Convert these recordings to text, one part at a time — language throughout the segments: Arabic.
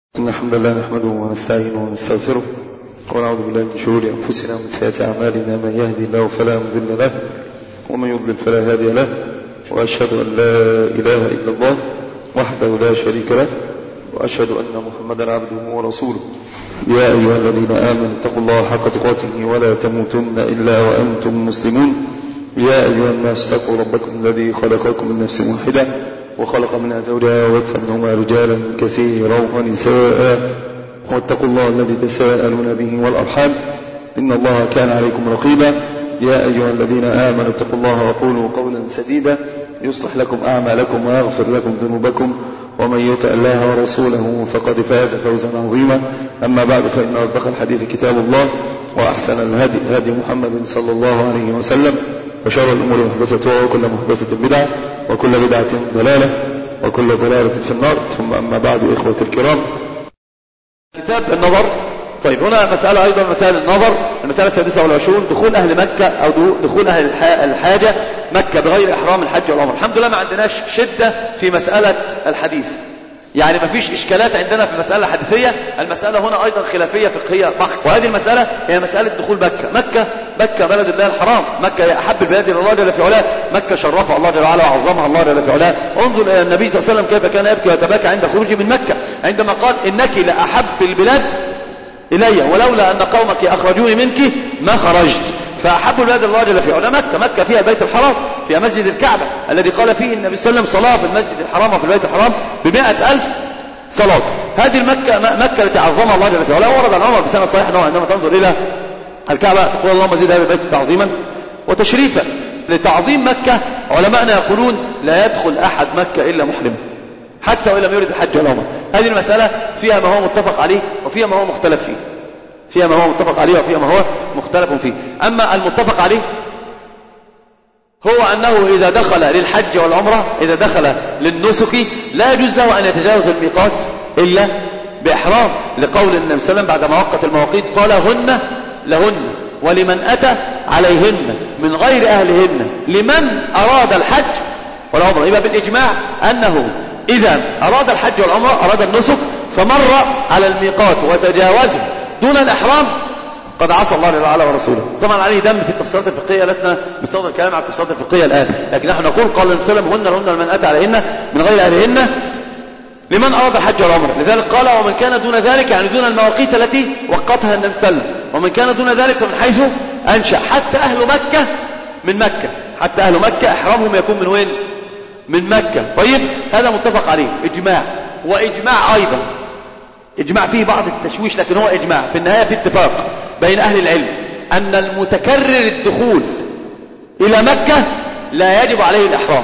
إن الحمد لله نحمده ونستعينه ونستغفره ونعوذ بالله من شرور أنفسنا ومن سيئات أعمالنا. من يهدي الله فلا مضل له ومن يضلل فلا هادي له، وأشهد أن لا إله إلا الله وحده لا شريك له، وأشهد أن محمدا عبده ورسوله. يا أيها الذين آمنوا اتقوا الله حق تقاته ولا تموتن إلا وأنتم مسلمون. يا أيها الناس اتقوا ربكم الذي خلقكم من نفس واحدة وخلق منها زوجها وبث منهما رجالا كثيرا ونساء، واتقوا الله الذي تساءلون به والأرحام إن الله كان عليكم رقيبا. يا أيها الذين آمنوا اتقوا الله وقولوا قولا سديدا يصلح لكم أعمالكم ويغفر لكم ذنوبكم، ومن يطع الله ورسوله فقد فاز فوزا عظيما. أما بعد، فإن أصدق الحديث كتاب الله، وأحسن الهدي هدي محمد صلى الله عليه وسلم، وشر الأمور محدثتها وكل محدثة بدعة وكل بدعة ضلالة وكل ضلالة في النار. ثم أما بعد، إخوة الكرام، كتاب النظر. طيب، هنا مسألة أيضا، مسائل النظر. المسألة 26 دخول أهل مكة أو دخول أهل الحاجة مكة بغير إحرام الحج والعمرة. الحمد لله ما عندناش شدة في مسألة الحديث، يعني ما فيش إشكالات عندنا في المسألة الحديثية. المسألة هنا أيضا خلافية فقهية بحت، وهذه المسألة هي مسألة دخول مكة. مكة بلد الله الحرام، مكة هي أحب البلاد إلى الله جل في علاه، مكة شرفها الله جل وعلا وعظمها الله جل في علاه. انظر إلى النبي صلى الله عليه وسلم كيف كان يبكي ويتباكى عند خروجه من مكة، عندما قال إنك لأحب البلاد إلي ولولا أن قومك أخرجوني منك ما خرجت. فأحب البلاد الله جل في علاه مكة فيها البيت الحرام، فيها مسجد الكعبة الذي قال فيه النبي صلى الله عليه وسلم صلاة في المسجد الحرام وفي البيت الحرام ب100,000 صلاة. هذه مكة التي عظمها الله جل في علاه. ورد عن عمر بسند صحيح أنه عندما تنظر إلى الكعبة تقول اللهم زد هذا البيت تعظيما وتشريفا. لتعظيم مكة علماءنا يقولون لا يدخل أحد مكة إلا محرم، حتى وإن لم يرد الحج والعمرة. هذه المسألة فيها ما هو متفق عليه وفيها ما هو مختلف فيه، فيها ما هو متفق عليه وفيها ما هو مختلف فيه. أما المتفق عليه هو أنه إذا دخل للحج والعمرة، إذا دخل للنسك، لا يجوز له أن يتجاوز الميقات إلا بإحرام، لقول النبي صلى الله عليه وسلم بعد وقت المواقيت قال هن لهن ولمن أتى عليهن من غير أهلهن لمن أراد الحج والعمرة. يبقى بالإجماع أنه إذا أراد الحج والعمرة، أراد النسك، فمر على الميقات وتجاوزه دون الإحرام قد عصى الله جل وعلا ورسوله. طبعا عليه دم في التفسيرات الفقهية، لسنا بصدد الكلام عن التفسيرات الفقهية الآن، لكن نحن نقول قال النبي صلى الله عليه وسلم هن لهن لمن أتى عليهن من غير أهلهن لمن أراد الحج والعمرة. لذلك قال ومن كان دون ذلك، يعني دون المواقيت التي وقتها النبي صلى الله عليه وسلم، ومن كان دون ذلك فمن حيث أنشأ. حتى أهل مكة من مكة، حتى أهل مكة إحرامهم يكون من وين؟ من مكة. طيب، هذا متفق عليه إجماع. وإجماع أيضا إجماع فيه بعض التشويش، لكن هو إجماع في النهاية، في اتفاق بين أهل العلم أن المتكرر الدخول إلى مكة لا يجب عليه الإحرام.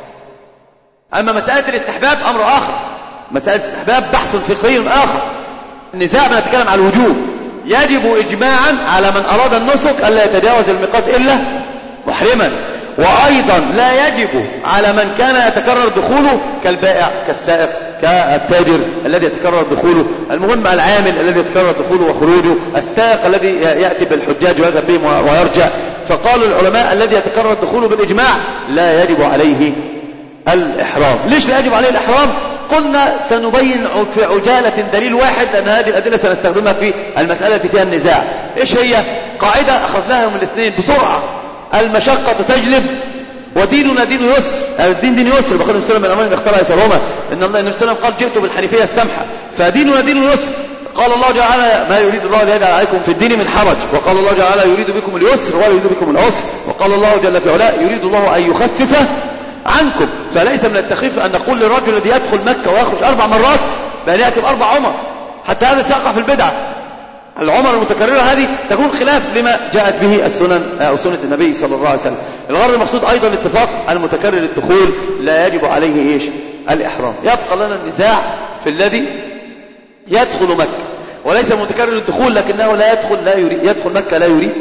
أما مسألة الاستحباب أمر آخر، مسألة الاستحباب بحث فقهي آخر. النزاع بنتكلم على الوجوب. يجب إجماعا على من أراد النسك ألا يتجاوز الميقات إلا محرما، وأيضا لا يجب على من كان يتكرر دخوله كالبائع كالسائق كالتاجر الذي يتكرر دخوله، المهم العامل الذي يتكرر دخوله وخروجه، السائق الذي يأتي بالحجاج ويذهب بهم ويرجع. فقالوا العلماء الذي يتكرر دخوله بالإجماع لا يجب عليه الإحرام. ليش لا يجب عليه الإحرام؟ قلنا سنبين في عجالة دليل واحد، لأن هذه الأدلة سنستخدمها في المسألة فيها النزاع. إيش هي؟ قاعدة أخذناها من الاثنين بسرعة: المشقة تجلب وديننا دين يسر. الدين دين يسر، بقول النبي صلى الله عليه وسلم من اختار يسرهما، ان الله النبي صلى الله عليه وسلم قال جئت بالحنيفية السمحة، فديننا دين يسر. قال الله جل وعلا ما يريد الله ليجعل عليكم في الدين من حرج، وقال الله جل وعلا يريد بكم اليسر ولا يريد بكم العسر، وقال الله جل في علاه يريد الله ان يخفف عنكم. فليس من التخفيف ان نقول للرجل الذي يدخل مكة ويخرج 4 مرات بأن يأتي ب4 عمر، حتى هذا سيقع في البدعة. العمر المتكررة هذه تكون خلاف لما جاءت به السنن أو سنة النبي صلى الله عليه وسلم. الغرض المقصود أيضا الاتفاق المتكرر الدخول لا يجب عليه إيش؟ الإحرام. يبقى لنا النزاع في الذي يدخل مكة وليس متكرر الدخول، لكنه لا يريد يدخل مكة،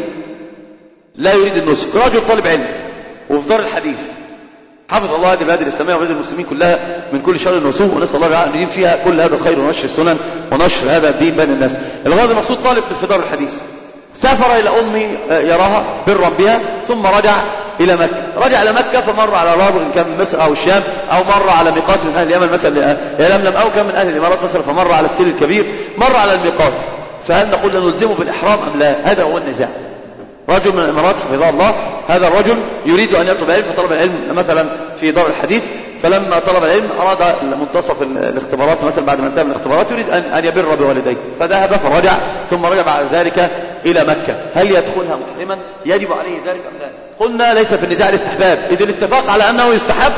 لا يريد النسك. رجل طالب علم وفي دار الحديث، حفظ الله هذه البلاد الإسلامية وبلاد المسلمين كلها من كل شر وسوء، ونسأل الله تعالى أن يديم فيها كل هذا الخير ونشر السنن ونشر هذا الدين بين الناس. الغرض المقصود طالب في دار الحديث سافر إلى أمي يراها برا بها، ثم رجع إلى مكة. رجع إلى مكة فمر على رابغ إن كان من مصر أو الشام، أو مر على ميقات من أهل اليمن مثلا يلملم، أو كان من أهل الإمارات مثلا فمر على السيل الكبير، مر على الميقات. فهل نقول نلزمه بالإحرام أم لا؟ هذا هو النزاع. رجل من الإمارات حفظه الله، هذا الرجل يريد أن يطلب العلم، فطلب العلم مثلا في دار الحديث، فلما طلب العلم أراد منتصف الاختبارات مثلا بعد ما انتهى من الاختبارات يريد أن يبر بوالديه، فذهب فرجع، ثم رجع بعد ذلك إلى مكة. هل يدخلها محرما؟ يجب عليه ذلك أم لا؟ قلنا ليس في النزاع الاستحباب، إذ الاتفاق على أنه يستحب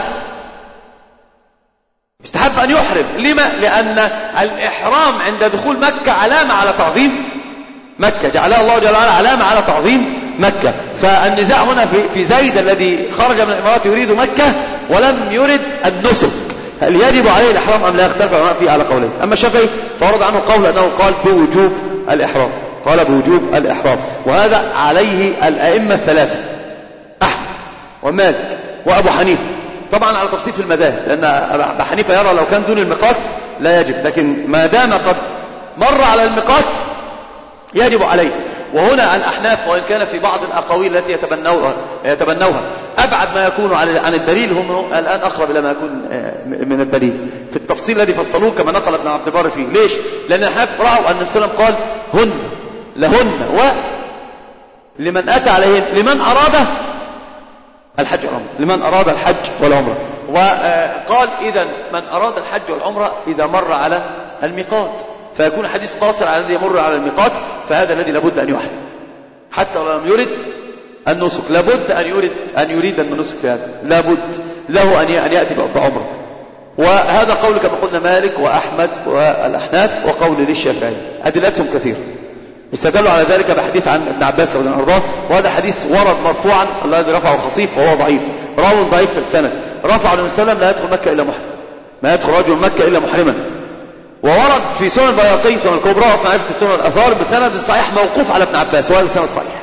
أن يحرم. لما؟ لأن الإحرام عند دخول مكة علامة على تعظيم مكة، جعلها الله جل وعلا علامة على تعظيم مكة. فالنزاع هنا في زيد الذي خرج من الإمارات يريد مكة ولم يرد النسك، هل يجب عليه الإحرام أم لا؟ اختلف العلماء فيه على قولين. أما الشافعي فورد عنه قول أنه قال بوجوب الإحرام، قال بوجوب الإحرام، وهذا عليه الأئمة الثلاثة أحمد ومالك وأبو حنيفة، طبعا على تفصيل في المذاهب، لأن أبو حنيفة يرى لو كان دون الميقات لا يجب، لكن ما دام قد مر على الميقات يجب عليه. وهنا الأحناف وإن كان في بعض الأقاويل التي يتبنوها أبعد ما يكون عن الدليل، هم الآن أقرب إلى ما يكون من الدليل في التفصيل الذي فصلوه كما نقل ابن عبد البر فيه. ليش؟ لأن الأحناف رأوا أن السلام قال هن لهن ولمن أتى عليهن لمن أراد الحج والعمرة، لمن أراد الحج والعمرة. وقال إذا من أراد الحج والعمرة إذا مر على الميقات، فيكون الحديث قاصر على الذي يمر على الميقات، فهذا الذي لابد أن يحرم حتى لو لم يرد النسك، لابد أن يريد النسك في هذا، لابد له أن يأتي بعمرة. وهذا قول كما قلنا مالك وأحمد والأحناف، وقول للشافعي. أدلتهم كثير، استدلوا على ذلك بحديث عن ابن عباس رضي الله عنه، وهذا حديث ورد مرفوعا الذي رفعه خصيف وهو ضعيف، راو ضعيف في السند، رفع النبي صلى الله عليه وسلم لا يدخل مكة إلا محرم، ما يدخل رجل مكة إلا محرما. وورد في سنن البيهقي سنن الكبرى وفي معرفة السنن الآثار بسند صحيح موقوف على ابن عباس، وهذا سند صحيح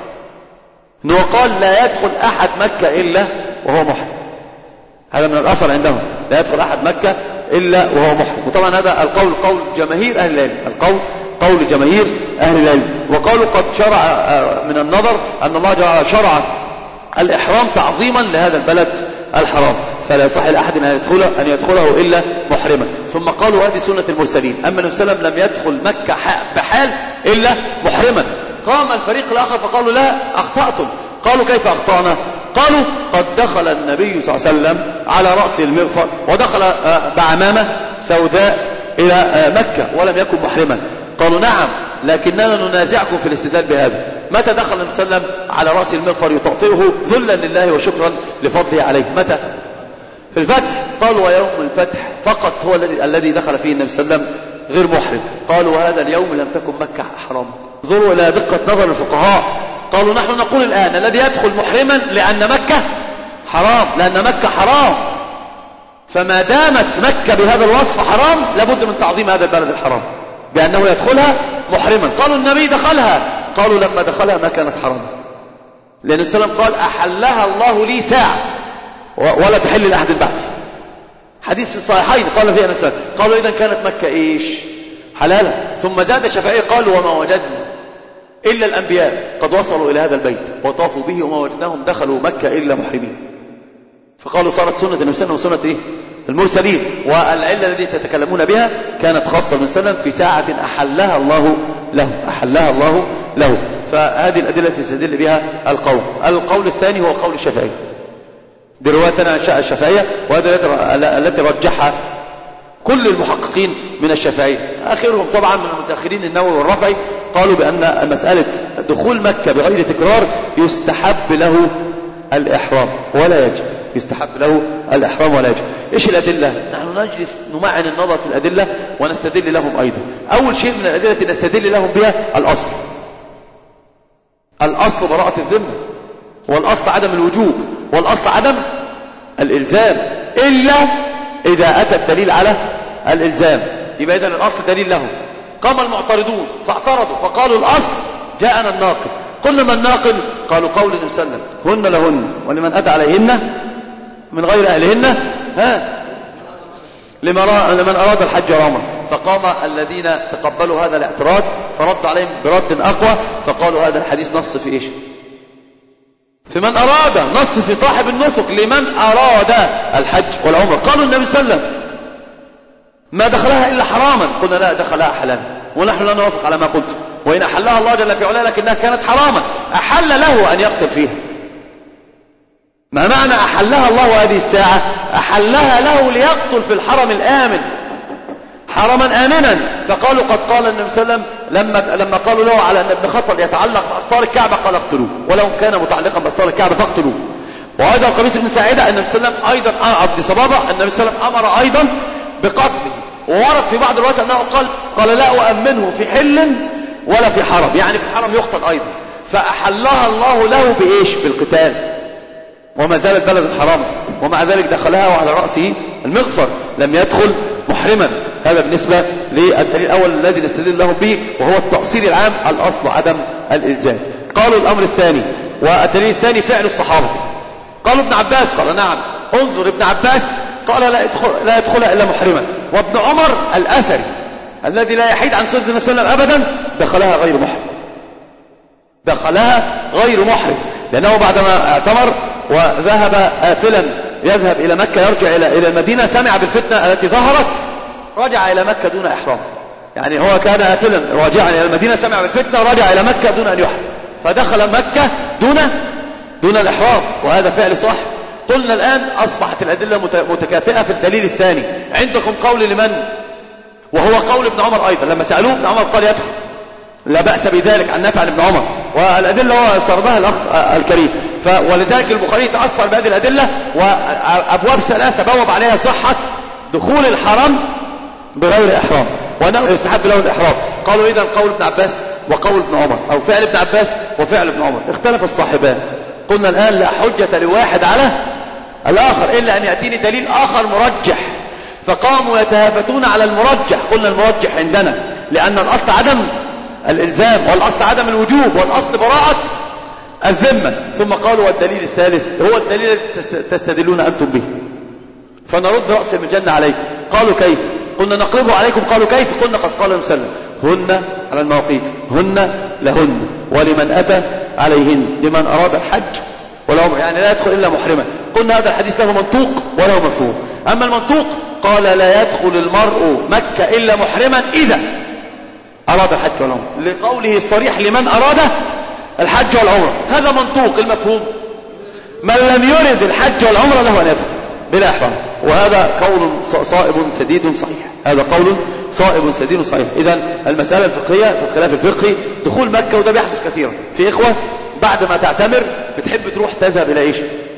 انه قال لا يدخل أحد مكة إلا وهو محرم. هذا من الأثر عندهم، لا يدخل أحد مكة إلا وهو محرم. وطبعا هذا القول قول جماهير أهل العلم، القول قول جماهير أهل العلم. وقالوا قد شرع من النظر أن الله شرع الإحرام تعظيما لهذا البلد الحرام، فلا يصح لأحد أن يدخله إلا محرما. ثم قالوا هذه سنة المرسلين، أما النبي صلى الله عليه وسلم لم يدخل مكة بحال إلا محرما. قام الفريق الآخر فقالوا لا أخطأتم. قالوا كيف أخطأنا؟ قالوا قد دخل النبي صلى الله عليه وسلم على رأس المغفر ودخل بعمامة سوداء إلى مكة ولم يكن محرما. قالوا نعم، لكننا ننازعكم في الاستدلال بهذا. متى دخل النبي صلى الله عليه وسلم على رأس المغفر يطأطئه ذلا لله وشكرا لفضله عليه؟ متى؟ في الفتح. قالوا ويوم الفتح فقط هو الذي دخل فيه النبي صلى الله عليه وسلم غير محرم. قالوا وهذا اليوم لم تكن مكة حرام. انظروا إلى دقة نظر الفقهاء. قالوا نحن نقول الآن الذي يدخل محرما لأن مكة حرام، لأن مكة حرام، فما دامت مكة بهذا الوصف حرام لابد من تعظيم هذا البلد الحرام بأنه يدخلها محرما. قالوا النبي دخلها، قالوا لما دخلها ما كانت حرام، لأن السلام قال أحلها الله لي ساعة ولا تحل لأحد بعد. حديث في الصحيحين قال فيها نفسه. قالوا إذا كانت مكة إيش؟ حلالا. ثم زاد الشافعي قالوا وما وجدنا إلا الأنبياء قد وصلوا إلى هذا البيت وطافوا به وما وجدناهم دخلوا مكة إلا محرمين. فقالوا صارت سنة النبي صلى الله عليه وسلم وسنة إيه؟ المرسلين. والعلة التي تتكلمون بها كانت خاصة من سلم في ساعة أحلها الله له. فهذه الأدلة تستدل بها القول الثاني هو قول الشافعي بروايتنا عن الشافعية، وهذا التي رجحها كل المحققين من الشافعية. آخرهم طبعا من المتأخرين النووي والرافعي قالوا بأن مسألة دخول مكة بغير تكرار يستحب له الإحرام ولا يجب، يستحب له الإحرام ولا يجب. إيش الأدلة؟ نحن نجلس نمعن النظر في الأدلة ونستدل لهم أيضا. أول شيء من الأدلة التي نستدل لهم بها الأصل براءة الذمة، والأصل عدم الوجوب، والأصل عدم الإلزام إلا إذا أتى الدليل على الإلزام. يبقى إذن الأصل دليل لهم. قام المعترضون فاعترضوا فقالوا الأصل جاءنا الناقل. قلنا ما الناقل؟ قالوا قول النبي صلى الله عليه وسلم هن لهن ولمن أتى عليهن من غير أهلهن لمن أراد الحج والعمرة. فقام الذين تقبلوا هذا الاعتراض فرد عليهم برد أقوى، فقالوا هذا الحديث نص في إيش؟ في من أراد، نص في صاحب النسك لمن أراد الحج والعمرة. قالوا النبي صلى الله عليه وسلم ما دخلها إلا حراما، قلنا لا دخلها حلالا، ونحن لا نوافق على ما قلت، وإن أحلها الله جل في علاه لكنها كانت حراما، أحل له أن يقتل فيها. ما معنى أحلها الله هذه الساعة؟ أحلها له ليقتل في الحرم الآمن، حرما آمنا. فقالوا قد قال النبي صلى الله عليه وسلم لما قالوا له على أن ابن خطل يتعلق بأسطار الكعبة قال اقتلوه، ولو كان متعلقا بأسطار الكعبة فاقتلوه. وأيضا قميص بن ساعدة النبي صلى الله عليه وسلم أيضا عبد صبابة النبي صلى الله عليه وسلم أمر أيضا بقتله، وورد في بعض الروايات أنه قال لا أؤمنه في حل ولا في حرم، يعني في الحرم يقتل أيضا. فأحلها الله له بإيش؟ بالقتال، وما زالت بلد حرام، ومع ذلك دخلها وعلى رأسه المغفر، لم يدخل محرما. هذا بالنسبة للدليل الأول الذي نستدل له به، وهو التأصيل العام، الأصل عدم الإلزام. قالوا الأمر الثاني والدليل الثاني فعل الصحابة. قالوا ابن عباس، قال نعم انظر ابن عباس قال لا يدخلها إلا محرما، وابن عمر الأثري الذي لا يحيد عن سنة النبي صلى الله عليه وسلم أبدا دخلها غير محرم، دخلها غير محرم، لأنه بعدما اعتمر وذهب آفلا يذهب إلى مكة يرجع إلى المدينة، سمع بالفتنة التي ظهرت رجع إلى مكة دون إحرام. يعني هو كان آفلا راجعا إلى المدينة، سمع بالفتنة ورجع إلى مكة دون أن يحرم، فدخل مكة دون الإحرام، وهذا فعل صح. قلنا الآن أصبحت الأدلة متكافئة في الدليل الثاني. عندكم قول لمن؟ وهو قول ابن عمر أيضا، لما سألوه ابن عمر قال يدخل، لا بأس بذلك عن نافع عن ابن عمر، والأدلة هو سردها الأخ الكريم. ولذلك البخاري تأثر بهذه الأدلة، وأبواب ثلاثة بوب عليها صحة دخول الحرم بغير إحرام، وأنه يستحب له الإحرام. قالوا إذا قول ابن عباس وقول ابن عمر، أو فعل ابن عباس وفعل ابن عمر، اختلف الصاحبان. قلنا الآن لا حجة لواحد على الآخر إلا أن يأتيني دليل آخر مرجح، فقاموا يتهافتون على المرجح. قلنا المرجح عندنا لأن الأصل عدم الإلزام، والأصل عدم الوجوب، والأصل براءة الذمة. ثم قالوا والدليل الثالث هو الدليل الذي تستدلون أنتم به، فنرد رأس المجنة عليكم. قالوا كيف؟ قلنا نقلبه عليكم. قالوا كيف؟ قلنا قد قال المسلم هن على المواقيت، هن لهن ولمن أتى عليهن، لمن أراد الحج والعمرة، يعني لا يدخل إلا محرما. قلنا هذا الحديث له منطوق وله مفهوم. أما المنطوق قال لا يدخل المرء مكة إلا محرما إذا أراد الحج والعمرة، لقوله الصريح لمن أراد الحج والعمرة. هذا منطوق. المفهوم من لم يرد الحج والعمرة له أن يدخل بلا إحرام، وهذا قول صائب سديد صحيح، هذا قول صائب سديد صحيح. إذن المسألة الفقهية في الخلاف الفقهي دخول مكة، وده بيحدث كثيرا في إخوة بعد ما تعتمر بتحب تروح تذهب إلى إيش؟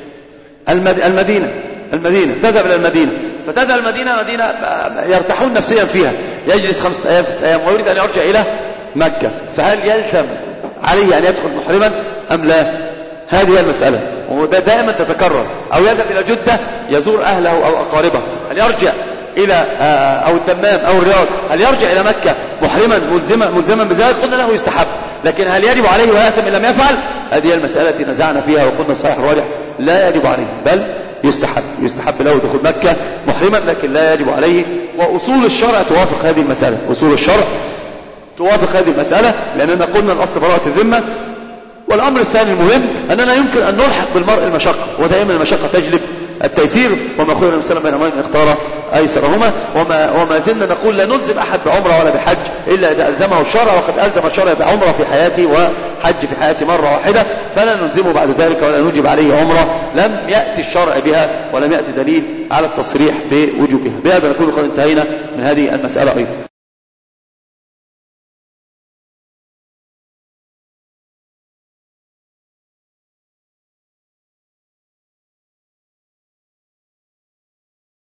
المدينة تذهب إلى المدينة، فتذهب المدينة يرتاحون نفسيا فيها، يجلس 5 أيام 6 أيام ويريد أن يرجع إلى مكة، فهل يلزم عليه أن يدخل محرما أم لا؟ هذه المسألة، وده دائما تتكرر. أو يذهب إلى جدة يزور أهله أو أقاربه، هل يرجع إلى أو الدمام أو الرياض، هل يرجع إلى مكة محرما ملزما بذلك؟ قلنا له يستحب، لكن هل يجب عليه ويأثم إن لم يفعل؟ هذه المسألة التي نزعنا فيها وقلنا الصحيح الراجح لا يجب عليه، بل يستحب له دخول مكة محرما، لكن لا يجب عليه. وأصول الشرع توافق هذه المسألة، أصول الشرع توافق هذه المسألة، لأننا قلنا الأصل براءة الذمة. والأمر الثاني المهم أننا يمكن أن نلحق بالمرء المشقة، ودائما المشقة تجلب التيسير، وما خير النبي صلى الله عليه وسلم بين أمرين اختار أيسرهما. وما زلنا نقول لا نلزم أحد بعمرة ولا بحج إلا إذا ألزمه الشرع، وقد ألزم الشرع بعمرة في حياته وحج في حياته مرة واحدة، فلا نلزمه بعد ذلك ولا نجب عليه عمرة لم يأتي الشرع بها ولم يأتي دليل على التصريح بوجوبها. بهذا نكون قد انتهينا من هذه المسألة أيضا.